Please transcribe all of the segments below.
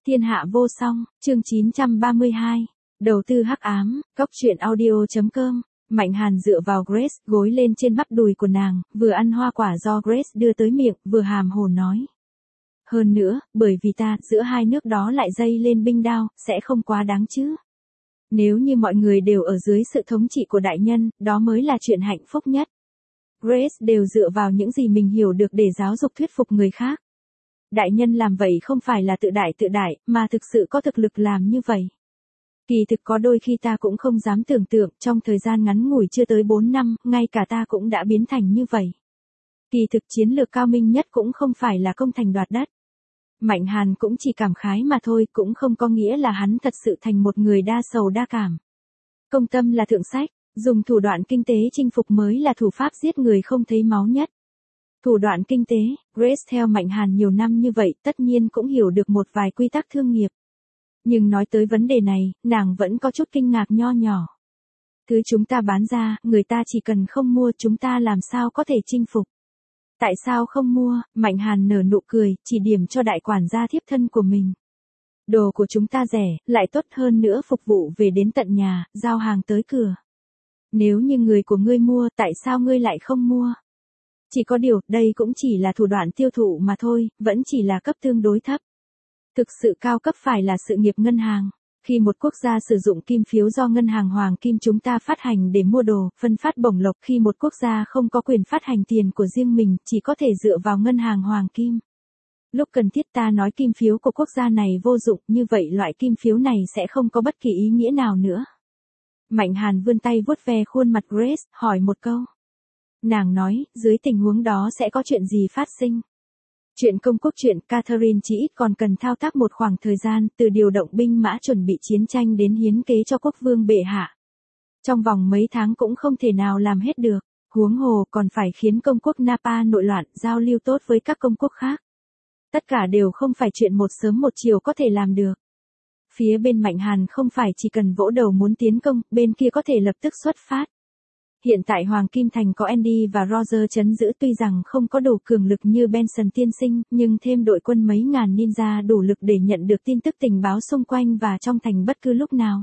Thiên hạ vô song, chương 932. Đầu tư hắc ám, góc truyện audio.com. Mạnh Hàn dựa vào Grace, gối lên trên bắp đùi của nàng, vừa ăn hoa quả do Grace đưa tới miệng, vừa hàm hồ nói. Hơn nữa, bởi vì ta, giữa hai nước đó lại dây lên binh đao, sẽ không quá đáng chứ. Nếu như mọi người đều ở dưới sự thống trị của đại nhân, đó mới là chuyện hạnh phúc nhất. Grace đều dựa vào những gì mình hiểu được để giáo dục thuyết phục người khác. Đại nhân làm vậy không phải là tự đại, mà thực sự có thực lực làm như vậy. Kỳ thực có đôi khi ta cũng không dám tưởng tượng, trong thời gian ngắn ngủi chưa tới 4 năm, ngay cả ta cũng đã biến thành như vậy. Kỳ thực chiến lược cao minh nhất cũng không phải là công thành đoạt đất. Mạnh Hàn cũng chỉ cảm khái mà thôi, cũng không có nghĩa là hắn thật sự thành một người đa sầu đa cảm. Công tâm là thượng sách, dùng thủ đoạn kinh tế chinh phục mới là thủ pháp giết người không thấy máu nhất. Thủ đoạn kinh tế, Grace theo Mạnh Hàn nhiều năm như vậy tất nhiên cũng hiểu được một vài quy tắc thương nghiệp. Nhưng nói tới vấn đề này, nàng vẫn có chút kinh ngạc nho nhỏ. Thứ chúng ta bán ra, người ta chỉ cần không mua chúng ta làm sao có thể chinh phục. Tại sao không mua? Mạnh Hàn nở nụ cười, chỉ điểm cho đại quản gia thiếp thân của mình. Đồ của chúng ta rẻ, lại tốt hơn nữa phục vụ về đến tận nhà, giao hàng tới cửa. Nếu như người của ngươi mua, tại sao ngươi lại không mua? Chỉ có điều, đây cũng chỉ là thủ đoạn tiêu thụ mà thôi, vẫn chỉ là cấp tương đối thấp. Thực sự cao cấp phải là sự nghiệp ngân hàng. Khi một quốc gia sử dụng kim phiếu do ngân hàng hoàng kim chúng ta phát hành để mua đồ, phân phát bổng lộc, khi một quốc gia không có quyền phát hành tiền của riêng mình, chỉ có thể dựa vào ngân hàng hoàng kim. Lúc cần thiết ta nói kim phiếu của quốc gia này vô dụng, như vậy loại kim phiếu này sẽ không có bất kỳ ý nghĩa nào nữa. Mạnh Hàn vươn tay vuốt ve khuôn mặt Grace, hỏi một câu. Nàng nói, dưới tình huống đó sẽ có chuyện gì phát sinh? Chuyện công quốc chuyện, Catherine chỉ ít còn cần thao tác một khoảng thời gian, từ điều động binh mã chuẩn bị chiến tranh đến hiến kế cho quốc vương bệ hạ. Trong vòng mấy tháng cũng không thể nào làm hết được, huống hồ còn phải khiến công quốc Napa nội loạn, giao lưu tốt với các công quốc khác. Tất cả đều không phải chuyện một sớm một chiều có thể làm được. Phía bên Mạnh Hàn không phải chỉ cần vỗ đầu muốn tiến công, bên kia có thể lập tức xuất phát. Hiện tại Hoàng Kim Thành có Andy và Roger trấn giữ, tuy rằng không có đủ cường lực như Benson tiên sinh, nhưng thêm đội quân mấy ngàn ninja đủ lực để nhận được tin tức tình báo xung quanh và trong thành bất cứ lúc nào.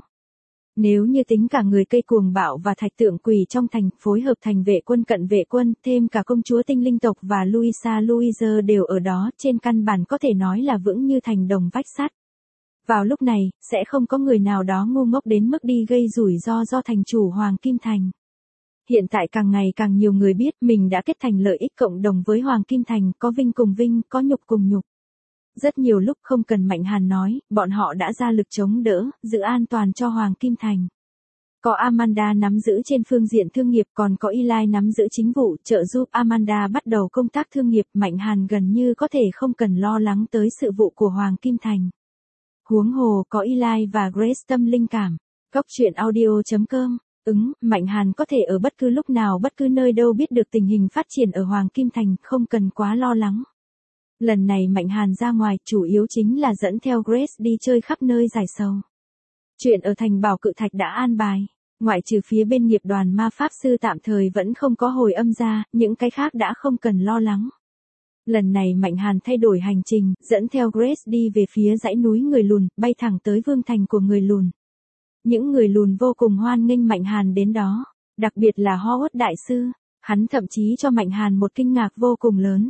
Nếu như tính cả người cây cuồng bạo và thạch tượng quỷ trong thành, phối hợp thành vệ quân cận vệ quân, thêm cả công chúa tinh linh tộc và Louise đều ở đó, trên căn bản có thể nói là vững như thành đồng vách sắt. Vào lúc này, sẽ không có người nào đó ngu ngốc đến mức đi gây rủi ro do thành chủ Hoàng Kim Thành. Hiện tại càng ngày càng nhiều người biết mình đã kết thành lợi ích cộng đồng với Hoàng Kim Thành, có vinh cùng vinh, có nhục cùng nhục. Rất nhiều lúc không cần Mạnh Hàn nói, bọn họ đã ra lực chống đỡ, giữ an toàn cho Hoàng Kim Thành. Có Amanda nắm giữ trên phương diện thương nghiệp, còn có Eli nắm giữ chính vụ, trợ giúp Amanda bắt đầu công tác thương nghiệp. Mạnh Hàn gần như có thể không cần lo lắng tới sự vụ của Hoàng Kim Thành. Huống hồ có Eli và Grace tâm linh cảm. Góc truyện audio.com. Mạnh Hàn có thể ở bất cứ lúc nào bất cứ nơi đâu biết được tình hình phát triển ở Hoàng Kim Thành, không cần quá lo lắng. Lần này Mạnh Hàn ra ngoài, chủ yếu chính là dẫn theo Grace đi chơi khắp nơi giải sầu. Chuyện ở thành Bảo Cự Thạch đã an bài, ngoại trừ phía bên nghiệp đoàn ma pháp sư tạm thời vẫn không có hồi âm ra, những cái khác đã không cần lo lắng. Lần này Mạnh Hàn thay đổi hành trình, dẫn theo Grace đi về phía dãy núi người lùn, bay thẳng tới vương thành của người lùn. Những người lùn vô cùng hoan nghênh Mạnh Hàn đến đó, đặc biệt là Howard đại sư, hắn thậm chí cho Mạnh Hàn một kinh ngạc vô cùng lớn.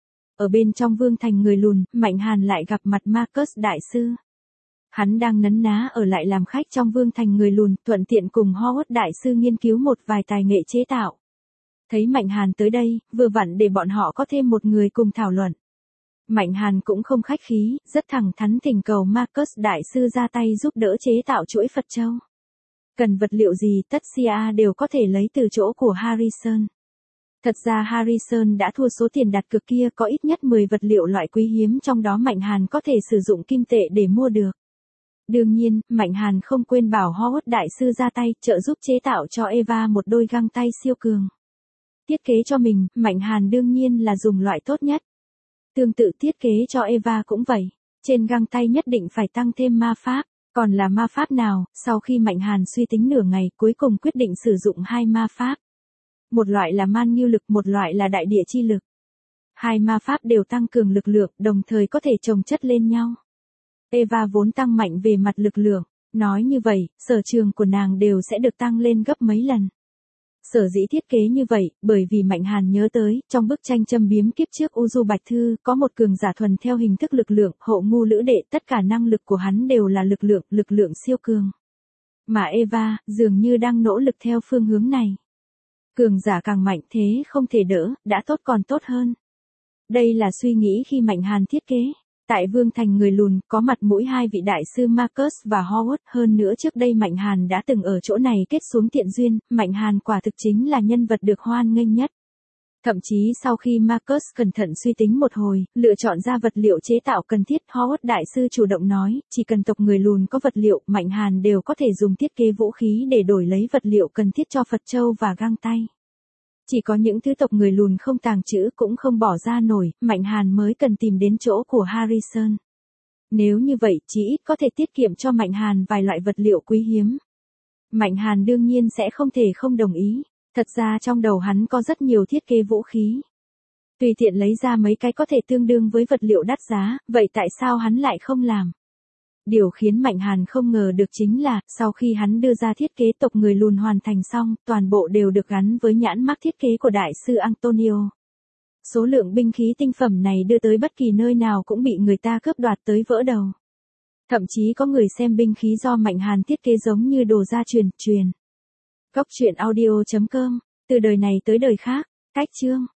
Ở bên trong vương thành người lùn, Mạnh Hàn lại gặp mặt Marcus đại sư. Hắn đang nấn ná ở lại làm khách trong vương thành người lùn, thuận tiện cùng Howard đại sư nghiên cứu một vài tài nghệ chế tạo. Thấy Mạnh Hàn tới đây, vừa vặn để bọn họ có thêm một người cùng thảo luận. Mạnh Hàn cũng không khách khí, rất thẳng thắn thỉnh cầu Marcus đại sư ra tay giúp đỡ chế tạo chuỗi Phật châu. Cần vật liệu gì tất Sia đều có thể lấy từ chỗ của Harrison. Thật ra Harrison đã thua số tiền đặt cược kia, có ít nhất 10 vật liệu loại quý hiếm, trong đó Mạnh Hàn có thể sử dụng kim tệ để mua được. Đương nhiên, Mạnh Hàn không quên bảo Howard đại sư ra tay, trợ giúp chế tạo cho Eva một đôi găng tay siêu cường. Thiết kế cho mình, Mạnh Hàn đương nhiên là dùng loại tốt nhất. Tương tự thiết kế cho Eva cũng vậy, trên găng tay nhất định phải tăng thêm ma pháp, còn là ma pháp nào? Sau khi Mạnh Hàn suy tính nửa ngày, cuối cùng quyết định sử dụng hai ma pháp. Một loại là man nghiêu lực, một loại là đại địa chi lực. Hai ma pháp đều tăng cường lực lượng, đồng thời có thể chồng chất lên nhau. Eva vốn tăng mạnh về mặt lực lượng. Nói như vậy, sở trường của nàng đều sẽ được tăng lên gấp mấy lần. Sở dĩ thiết kế như vậy, bởi vì Mạnh Hàn nhớ tới, trong bức tranh châm biếm kiếp trước U Du Bạch Thư, có một cường giả thuần theo hình thức lực lượng, Hộ Ngu Lữ Đệ, tất cả năng lực của hắn đều là lực lượng siêu cường. Mà Eva, dường như đang nỗ lực theo phương hướng này. Cường giả càng mạnh thế không thể đỡ, đã tốt còn tốt hơn. Đây là suy nghĩ khi Mạnh Hàn thiết kế. Tại Vương Thành người lùn, có mặt mũi hai vị đại sư Marcus và Howard, hơn nữa trước đây Mạnh Hàn đã từng ở chỗ này kết xuống thiện duyên, Mạnh Hàn quả thực chính là nhân vật được hoan nghênh nhất. Thậm chí sau khi Marcus cẩn thận suy tính một hồi, lựa chọn ra vật liệu chế tạo cần thiết, Howard đại sư chủ động nói, chỉ cần tộc người lùn có vật liệu, Mạnh Hàn đều có thể dùng thiết kế vũ khí để đổi lấy vật liệu cần thiết cho Phật Châu và găng tay. Chỉ có những thứ tộc người lùn không tàng trữ cũng không bỏ ra nổi, Mạnh Hàn mới cần tìm đến chỗ của Harrison. Nếu như vậy, chỉ ít có thể tiết kiệm cho Mạnh Hàn vài loại vật liệu quý hiếm. Mạnh Hàn đương nhiên sẽ không thể không đồng ý. Thật ra trong đầu hắn có rất nhiều thiết kế vũ khí. Tùy tiện lấy ra mấy cái có thể tương đương với vật liệu đắt giá, vậy tại sao hắn lại không làm? Điều khiến Mạnh Hàn không ngờ được chính là, sau khi hắn đưa ra thiết kế tộc người lùn hoàn thành xong, toàn bộ đều được gắn với nhãn mác thiết kế của đại sư Antonio. Số lượng binh khí tinh phẩm này đưa tới bất kỳ nơi nào cũng bị người ta cướp đoạt tới vỡ đầu. Thậm chí có người xem binh khí do Mạnh Hàn thiết kế giống như đồ gia truyền. Góc truyện audio.com, từ đời này tới đời khác, cách chương.